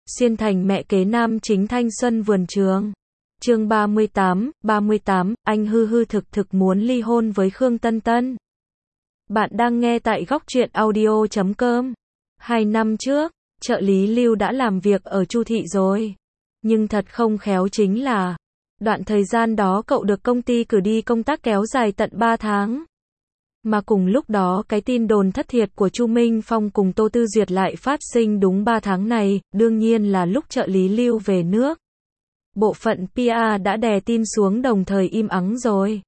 Xuyên thành mẹ kế nam chính thanh xuân vườn trường. Chương 38, anh hư thực muốn ly hôn với Khương Tân Tân. Bạn đang nghe tại góc truyện audio.com. 2 năm trước, trợ lý Lưu đã làm việc ở Chu thị rồi. Nhưng thật không khéo chính là, đoạn thời gian đó cậu được công ty cử đi công tác kéo dài tận 3 tháng. Mà cùng lúc đó cái tin đồn thất thiệt của Chu Minh Phong cùng Tô Tư Duyệt lại phát sinh đúng 3 tháng này, đương nhiên là lúc trợ lý Lưu về nước. Bộ phận PR đã đè tin xuống đồng thời im ắng rồi.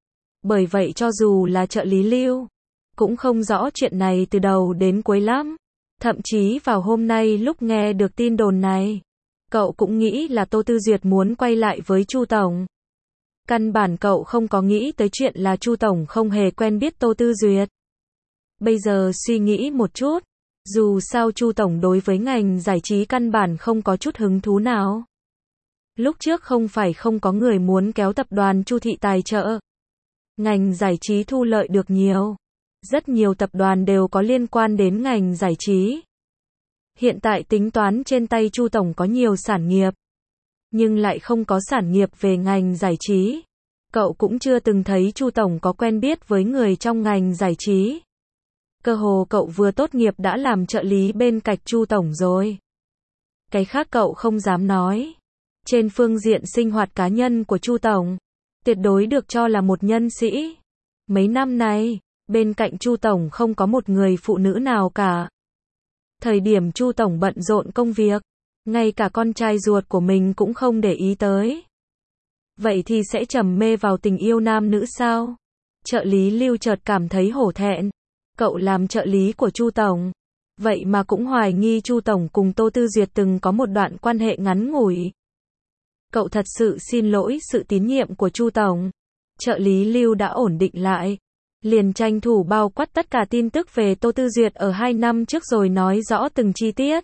Bởi vậy cho dù là trợ lý Lưu, cũng không rõ chuyện này từ đầu đến cuối lắm. Thậm chí vào hôm nay lúc nghe được tin đồn này, cậu cũng nghĩ là Tô Tư Duyệt muốn quay lại với Chu Tổng. Căn bản cậu không có nghĩ tới chuyện là Chu Tổng không hề quen biết Tô Tư Duyệt. Bây giờ suy nghĩ một chút, dù sao Chu Tổng đối với ngành giải trí căn bản không có chút hứng thú nào. Lúc trước không phải không có người muốn kéo tập đoàn Chu thị tài trợ. Ngành giải trí thu lợi được nhiều. Rất nhiều tập đoàn đều có liên quan đến ngành giải trí. Hiện tại tính toán trên tay Chu Tổng có nhiều sản nghiệp, nhưng lại không có sản nghiệp về ngành giải trí. Cậu cũng chưa từng thấy Chu Tổng có quen biết với người trong ngành giải trí. Cơ hồ cậu vừa tốt nghiệp đã làm trợ lý bên cạnh Chu Tổng rồi. Cái khác cậu không dám nói. Trên phương diện sinh hoạt cá nhân của Chu Tổng, tuyệt đối được cho là một nhân sĩ. Mấy năm nay, bên cạnh Chu Tổng không có một người phụ nữ nào cả. Thời điểm Chu Tổng bận rộn công việc, ngay cả con trai ruột của mình cũng không để ý tới. Vậy thì sẽ trầm mê vào tình yêu nam nữ sao? Trợ lý Lưu chợt cảm thấy hổ thẹn. Cậu làm trợ lý của Chu Tổng, vậy mà cũng hoài nghi Chu Tổng cùng Tô Tư Duyệt từng có một đoạn quan hệ ngắn ngủi. Cậu thật sự xin lỗi sự tín nhiệm của Chu Tổng. Trợ lý Lưu đã ổn định lại, liền tranh thủ bao quát tất cả tin tức về Tô Tư Duyệt ở 2 năm trước rồi nói rõ từng chi tiết.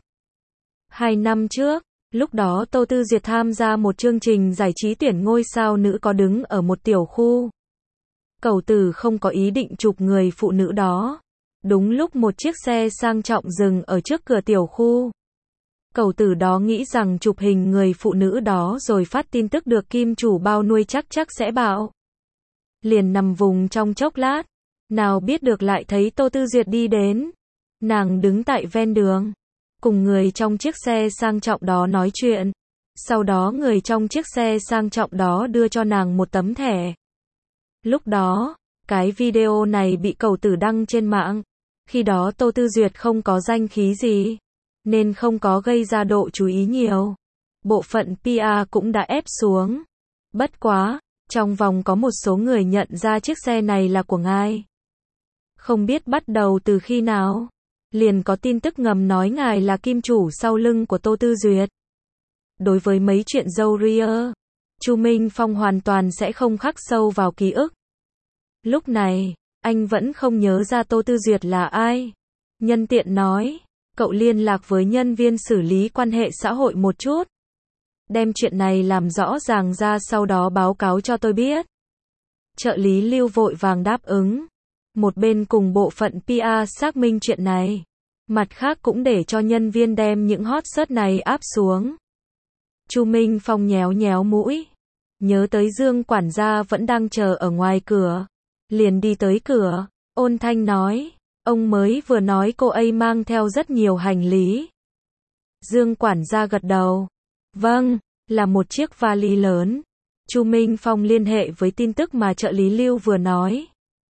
2 năm trước, lúc đó Tô Tư Duyệt tham gia một chương trình giải trí tuyển ngôi sao nữ có đứng ở một tiểu khu. Cậu Tử không có ý định chụp người phụ nữ đó. Đúng lúc một chiếc xe sang trọng dừng ở trước cửa tiểu khu. Cậu Tử đó nghĩ rằng chụp hình người phụ nữ đó rồi phát tin tức được kim chủ bao nuôi chắc sẽ bạo. Liền nằm vùng trong chốc lát, nào biết được lại thấy Tô Tư Duyệt đi đến. Nàng đứng tại ven đường, cùng người trong chiếc xe sang trọng đó nói chuyện. Sau đó người trong chiếc xe sang trọng đó đưa cho nàng một tấm thẻ. Lúc đó, cái video này bị Cậu Tử đăng trên mạng. Khi đó Tô Tư Duyệt không có danh khí gì, nên không có gây ra độ chú ý nhiều. Bộ phận PR cũng đã ép xuống. Bất quá, trong vòng có một số người nhận ra chiếc xe này là của ngài. Không biết bắt đầu từ khi nào, liền có tin tức ngầm nói ngài là kim chủ sau lưng của Tô Tư Duyệt. Đối với mấy chuyện râu ria, Chu Minh Phong hoàn toàn sẽ không khắc sâu vào ký ức. Lúc này, anh vẫn không nhớ ra Tô Tư Duyệt là ai. Nhân tiện nói, cậu liên lạc với nhân viên xử lý quan hệ xã hội một chút. Đem chuyện này làm rõ ràng ra sau đó báo cáo cho tôi biết. Trợ lý Lưu vội vàng đáp ứng. Một bên cùng bộ phận PR xác minh chuyện này. Mặt khác cũng để cho nhân viên đem những hot search này áp xuống. Chu Minh Phong nhéo mũi. Nhớ tới Dương quản gia vẫn đang chờ ở ngoài cửa. Liền đi tới cửa, ôn thanh nói. Ông mới vừa nói cô ấy mang theo rất nhiều hành lý. Dương quản gia gật đầu. Vâng, là một chiếc vali lớn. Chu Minh Phong liên hệ với tin tức mà trợ lý Lưu vừa nói.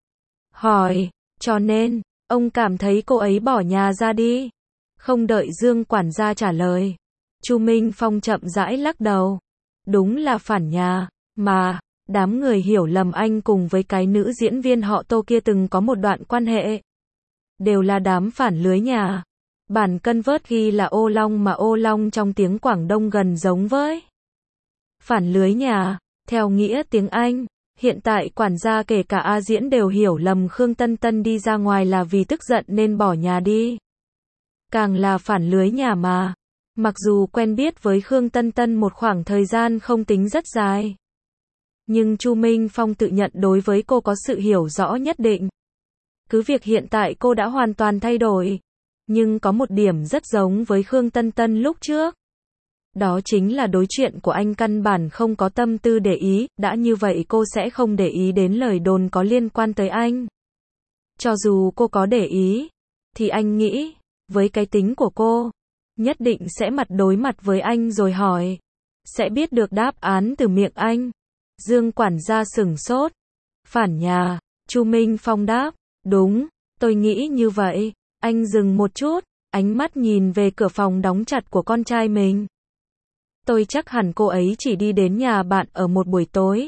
Hỏi, cho nên, ông cảm thấy cô ấy bỏ nhà ra đi. Không đợi Dương quản gia trả lời, Chu Minh Phong chậm rãi lắc đầu. Đúng là phản nhà, mà, đám người hiểu lầm anh cùng với cái nữ diễn viên họ Tô kia từng có một đoạn quan hệ. Đều là đám phản lưới nhà. Bản cân vớt ghi là ô long mà ô long trong tiếng Quảng Đông gần giống với phản lưới nhà, theo nghĩa tiếng Anh. Hiện tại quản gia kể cả A Diễn đều hiểu lầm Khương Tân Tân đi ra ngoài là vì tức giận nên bỏ nhà đi. Càng là phản lưới nhà mà. Mặc dù quen biết với Khương Tân Tân một khoảng thời gian không tính rất dài, nhưng Chu Minh Phong tự nhận đối với cô có sự hiểu rõ nhất định. Cứ việc hiện tại cô đã hoàn toàn thay đổi, nhưng có một điểm rất giống với Khương Tân Tân lúc trước. Đó chính là đối chuyện của anh căn bản không có tâm tư để ý, đã như vậy cô sẽ không để ý đến lời đồn có liên quan tới anh. Cho dù cô có để ý, thì anh nghĩ, với cái tính của cô, nhất định sẽ mặt đối mặt với anh rồi hỏi, sẽ biết được đáp án từ miệng anh. Dương quản gia sửng sốt. Phản nhà, Chu Minh Phong đáp, đúng, tôi nghĩ như vậy. Anh dừng một chút, ánh mắt nhìn về cửa phòng đóng chặt của con trai mình. Tôi chắc hẳn cô ấy chỉ đi đến nhà bạn ở một buổi tối.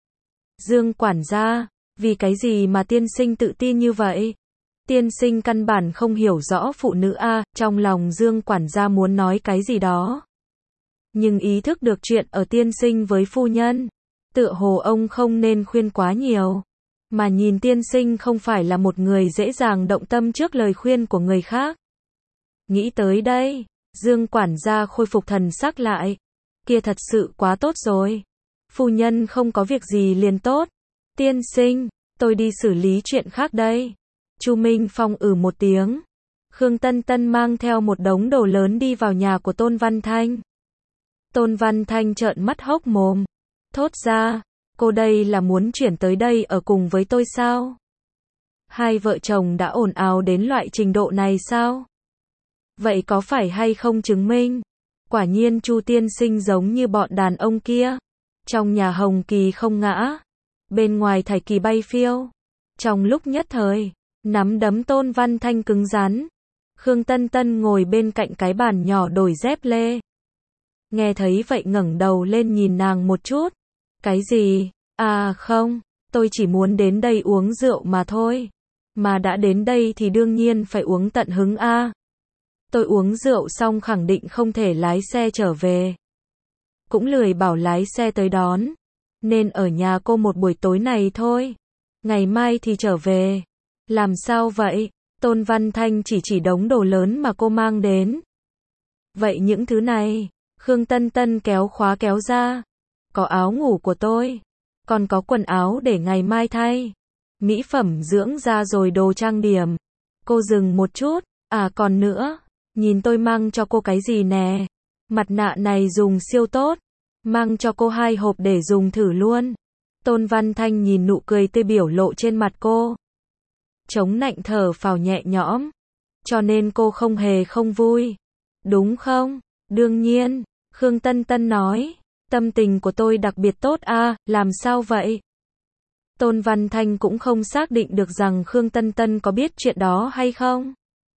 Dương quản gia, vì cái gì mà tiên sinh tự tin như vậy? Tiên sinh căn bản không hiểu rõ phụ nữ a, trong lòng Dương quản gia muốn nói cái gì đó. Nhưng ý thức được chuyện ở tiên sinh với phu nhân, tựa hồ ông không nên khuyên quá nhiều. Mà nhìn tiên sinh không phải là một người dễ dàng động tâm trước lời khuyên của người khác. Nghĩ tới đây, Dương quản gia khôi phục thần sắc lại. Kia thật sự quá tốt rồi. Phu nhân không có việc gì liền tốt. Tiên sinh, tôi đi xử lý chuyện khác đây. Chu Minh Phong một tiếng. Khương Tân Tân mang theo một đống đồ lớn đi vào nhà của Tôn Văn Thanh. Tôn Văn Thanh trợn mắt hốc mồm. Thốt ra, cô đây là muốn chuyển tới đây ở cùng với tôi sao? Hai vợ chồng đã ồn ào đến loại trình độ này sao? Vậy có phải hay không chứng minh? Quả nhiên Chu tiên sinh giống như bọn đàn ông kia. Trong nhà hồng kỳ không ngã, bên ngoài thải kỳ bay phiêu. Trong lúc nhất thời, nắm đấm Tôn Văn Thanh cứng rắn. Khương Tân Tân ngồi bên cạnh cái bàn nhỏ đổi dép lê. Nghe thấy vậy ngẩng đầu lên nhìn nàng một chút. Cái gì? À không, tôi chỉ muốn đến đây uống rượu mà thôi. Mà đã đến đây thì đương nhiên phải uống tận hứng a. Tôi uống rượu xong khẳng định không thể lái xe trở về. Cũng lười bảo lái xe tới đón. Nên ở nhà cô một buổi tối này thôi. Ngày mai thì trở về. Làm sao vậy? Tôn Văn Thanh chỉ đống đồ lớn mà cô mang đến. Vậy những thứ này, Khương Tân Tân kéo khóa kéo ra. Có áo ngủ của tôi. Còn có quần áo để ngày mai thay. Mỹ phẩm dưỡng da rồi đồ trang điểm. Cô dừng một chút. À còn nữa. Nhìn tôi mang cho cô cái gì nè. Mặt nạ này dùng siêu tốt. Mang cho cô 2 hộp để dùng thử luôn. Tôn Văn Thanh nhìn nụ cười tươi biểu lộ trên mặt cô. Chống nạnh thở phào nhẹ nhõm. Cho nên cô không hề không vui. Đúng không? Đương nhiên. Khương Tân Tân nói. Tâm tình của tôi đặc biệt tốt a, làm sao vậy? Tôn Văn Thanh cũng không xác định được rằng Khương Tân Tân có biết chuyện đó hay không.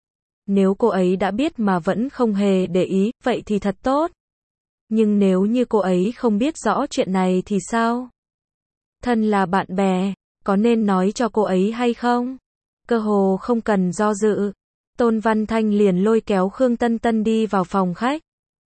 Nếu cô ấy đã biết mà vẫn không hề để ý, vậy thì thật tốt. Nhưng nếu như cô ấy không biết rõ chuyện này thì sao? Thân là bạn bè, có nên nói cho cô ấy hay không? Cơ hồ không cần do dự. Tôn Văn Thanh liền lôi kéo Khương Tân Tân đi vào phòng khách.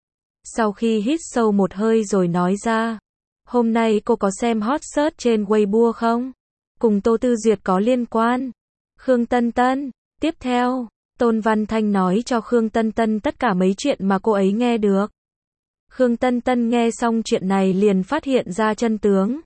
Sau khi hít sâu một hơi rồi nói ra. Hôm nay cô có xem hot search trên Weibo không? Cùng Tô Tư Duyệt có liên quan. Khương Tân Tân. Tiếp theo, Tôn Văn Thanh nói cho Khương Tân Tân tất cả mấy chuyện mà cô ấy nghe được. Khương Tân Tân nghe xong chuyện này liền phát hiện ra chân tướng.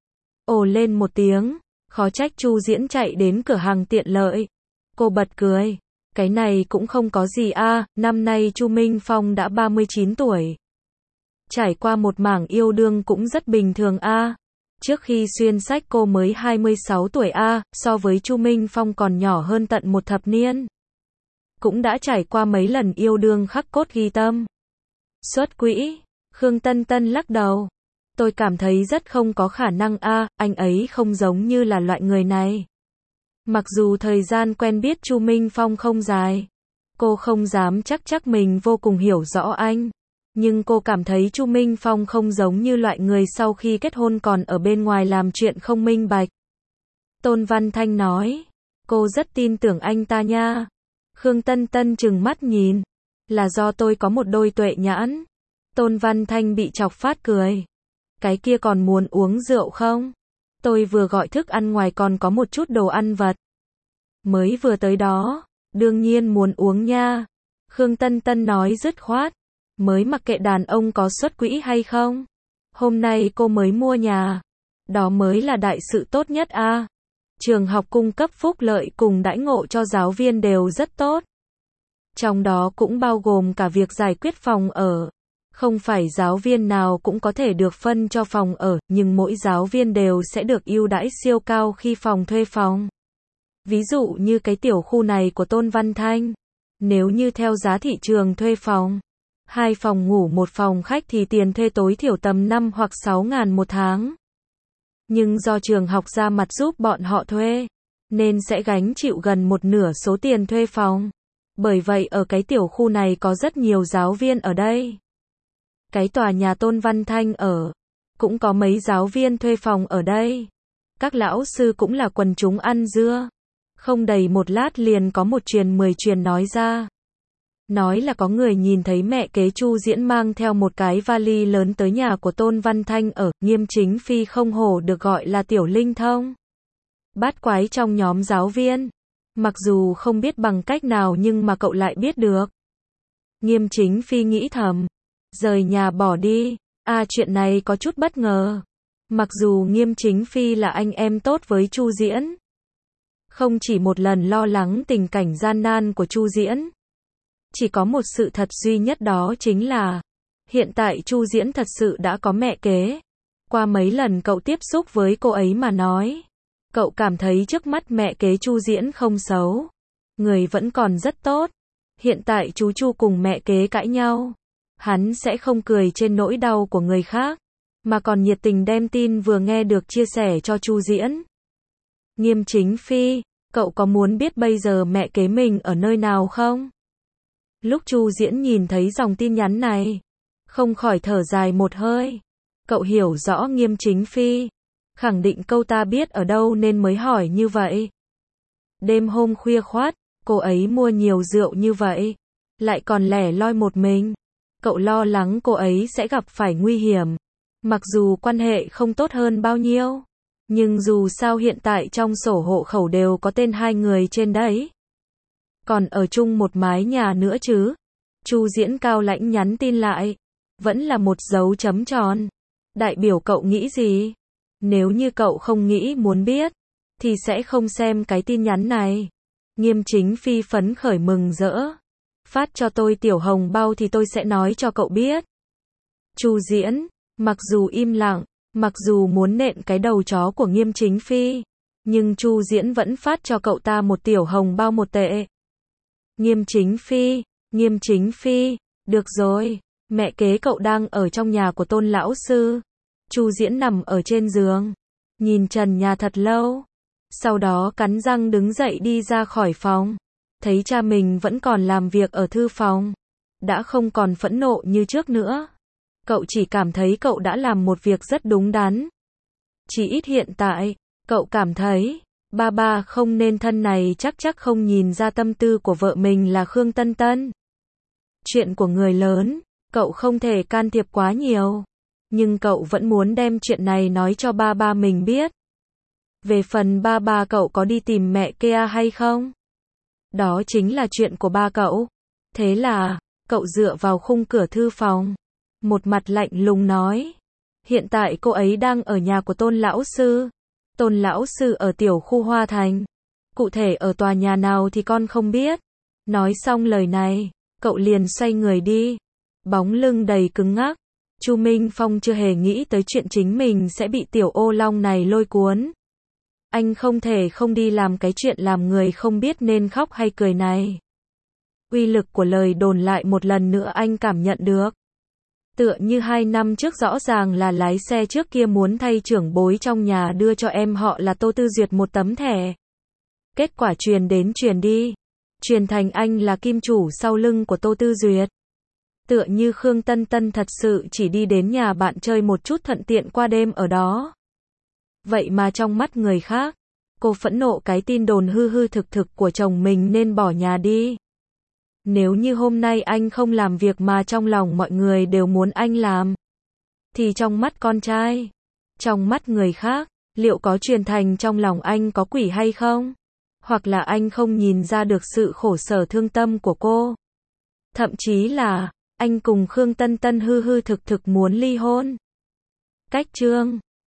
Ồ lên một tiếng, khó trách Chu Diễn chạy đến cửa hàng tiện lợi. Cô bật cười. Cái này cũng không có gì a, năm nay Chu Minh Phong đã 39 tuổi. Trải qua một mảng yêu đương cũng rất bình thường a. Trước khi xuyên sách cô mới 26 tuổi a, so với Chu Minh Phong còn nhỏ hơn tận một thập niên. Cũng đã trải qua mấy lần yêu đương khắc cốt ghi tâm. Xuất quỹ, Khương Tân Tân lắc đầu. Tôi cảm thấy rất không có khả năng a, anh ấy không giống như là loại người này. Mặc dù thời gian quen biết Chu Minh Phong không dài, cô không dám chắc mình vô cùng hiểu rõ anh. Nhưng cô cảm thấy Chu Minh Phong không giống như loại người sau khi kết hôn còn ở bên ngoài làm chuyện không minh bạch. Tôn Văn Thanh nói, cô rất tin tưởng anh ta nha. Khương Tân Tân trừng mắt nhìn, là do tôi có một đôi tuệ nhãn. Tôn Văn Thanh bị chọc phát cười. Cái kia còn muốn uống rượu không? Tôi vừa gọi thức ăn ngoài còn có một chút đồ ăn vặt. Mới vừa tới đó, đương nhiên muốn uống nha. Khương Tân Tân nói dứt khoát. Mới mặc kệ đàn ông có xuất quỹ hay không. Hôm nay cô mới mua nhà. Đó mới là đại sự tốt nhất a. Trường học cung cấp phúc lợi cùng đãi ngộ cho giáo viên đều rất tốt. Trong đó cũng bao gồm cả việc giải quyết phòng ở. Không phải giáo viên nào cũng có thể được phân cho phòng ở, nhưng mỗi giáo viên đều sẽ được ưu đãi siêu cao khi thuê phòng. Ví dụ như cái tiểu khu này của Tôn Văn Thanh. Nếu như theo giá thị trường thuê phòng, 2 phòng ngủ 1 phòng khách thì tiền thuê tối thiểu tầm 5 hoặc 6 ngàn một tháng. Nhưng do trường học ra mặt giúp bọn họ thuê, nên sẽ gánh chịu gần một nửa số tiền thuê phòng. Bởi vậy ở cái tiểu khu này có rất nhiều giáo viên ở đây. Cái tòa nhà Tôn Văn Thanh ở, cũng có mấy giáo viên thuê phòng ở đây. Các lão sư cũng là quần chúng ăn dưa. Không đầy một lát liền có một truyền 10 truyền nói ra. Nói là có người nhìn thấy mẹ kế Chu Diễn mang theo một cái vali lớn tới nhà của Tôn Văn Thanh ở, Nghiêm Chính Phi không hổ được gọi là tiểu linh thông. Bát quái trong nhóm giáo viên. Mặc dù không biết bằng cách nào nhưng mà cậu lại biết được. Nghiêm Chính Phi nghĩ thầm. Rời nhà bỏ đi. Chuyện này có chút bất ngờ. Mặc dù Nghiêm Chính Phi là anh em tốt với Chu Diễn. Không chỉ một lần lo lắng tình cảnh gian nan của Chu Diễn. Chỉ có một sự thật duy nhất đó chính là hiện tại Chu Diễn thật sự đã có mẹ kế. Qua mấy lần cậu tiếp xúc với cô ấy mà nói, cậu cảm thấy trước mắt mẹ kế Chu Diễn không xấu. Người vẫn còn rất tốt. Hiện tại chú Chu cùng mẹ kế cãi nhau, hắn sẽ không cười trên nỗi đau của người khác, mà còn nhiệt tình đem tin vừa nghe được chia sẻ cho Chu Diễn. Nghiêm Chính Phi, cậu có muốn biết bây giờ mẹ kế mình ở nơi nào không? Lúc Chu Diễn nhìn thấy dòng tin nhắn này, không khỏi thở dài một hơi. Cậu hiểu rõ Nghiêm Chính Phi, khẳng định câu ta biết ở đâu nên mới hỏi như vậy. Đêm hôm khuya khoắt, cô ấy mua nhiều rượu như vậy, lại còn lẻ loi một mình. Cậu lo lắng cô ấy sẽ gặp phải nguy hiểm. Mặc dù quan hệ không tốt hơn bao nhiêu, nhưng dù sao hiện tại trong sổ hộ khẩu đều có tên 2 người trên đấy. Còn ở chung một mái nhà nữa chứ. Chu Diễn cao lãnh nhắn tin lại. Vẫn là một dấu chấm tròn. Đại biểu cậu nghĩ gì? Nếu như cậu không nghĩ muốn biết, thì sẽ không xem cái tin nhắn này. Nghiêm Chính Phi phấn khởi mừng rỡ. Phát cho tôi tiểu hồng bao thì tôi sẽ nói cho cậu biết. Chu Diễn, mặc dù im lặng, mặc dù muốn nện cái đầu chó của Nghiêm Chính Phi, nhưng Chu Diễn vẫn phát cho cậu ta một tiểu hồng bao 1 tệ. Nghiêm Chính Phi, được rồi, mẹ kế cậu đang ở trong nhà của Tôn lão sư. Chu Diễn nằm ở trên giường, nhìn trần nhà thật lâu, sau đó cắn răng đứng dậy đi ra khỏi phòng, thấy cha mình vẫn còn làm việc ở thư phòng, đã không còn phẫn nộ như trước nữa. Cậu chỉ cảm thấy cậu đã làm một việc rất đúng đắn. Chỉ ít hiện tại, cậu cảm thấy ba không nên thân này chắc không nhìn ra tâm tư của vợ mình là Khương Tân Tân. Chuyện của người lớn, cậu không thể can thiệp quá nhiều. Nhưng cậu vẫn muốn đem chuyện này nói cho ba mình biết. Về phần ba cậu có đi tìm mẹ kia hay không? Đó chính là chuyện của ba cậu. Thế là, cậu dựa vào khung cửa thư phòng, một mặt lạnh lùng nói. Hiện tại cô ấy đang ở nhà của Tôn lão sư. Tôn lão sư ở tiểu khu Hoa Thành. Cụ thể ở tòa nhà nào thì con không biết. Nói xong lời này, cậu liền xoay người đi. Bóng lưng đầy cứng ngắc. Chu Minh Phong chưa hề nghĩ tới chuyện chính mình sẽ bị tiểu ô long này lôi cuốn. Anh không thể không đi làm cái chuyện làm người không biết nên khóc hay cười này. Uy lực của lời đồn lại một lần nữa anh cảm nhận được. Tựa như 2 năm trước rõ ràng là lái xe trước kia muốn thay trưởng bối trong nhà đưa cho em họ là Tô Tư Duyệt một tấm thẻ. Kết quả truyền đến truyền đi, truyền thành anh là kim chủ sau lưng của Tô Tư Duyệt. Tựa như Khương Tân Tân thật sự chỉ đi đến nhà bạn chơi một chút thuận tiện qua đêm ở đó. Vậy mà trong mắt người khác, cô phẫn nộ cái tin đồn hư thực của chồng mình nên bỏ nhà đi. Nếu như hôm nay anh không làm việc mà trong lòng mọi người đều muốn anh làm, thì trong mắt con trai, trong mắt người khác, liệu có truyền thành trong lòng anh có quỷ hay không? Hoặc là anh không nhìn ra được sự khổ sở thương tâm của cô? Thậm chí là anh cùng Khương Tân Tân hư thực muốn ly hôn. Cách chương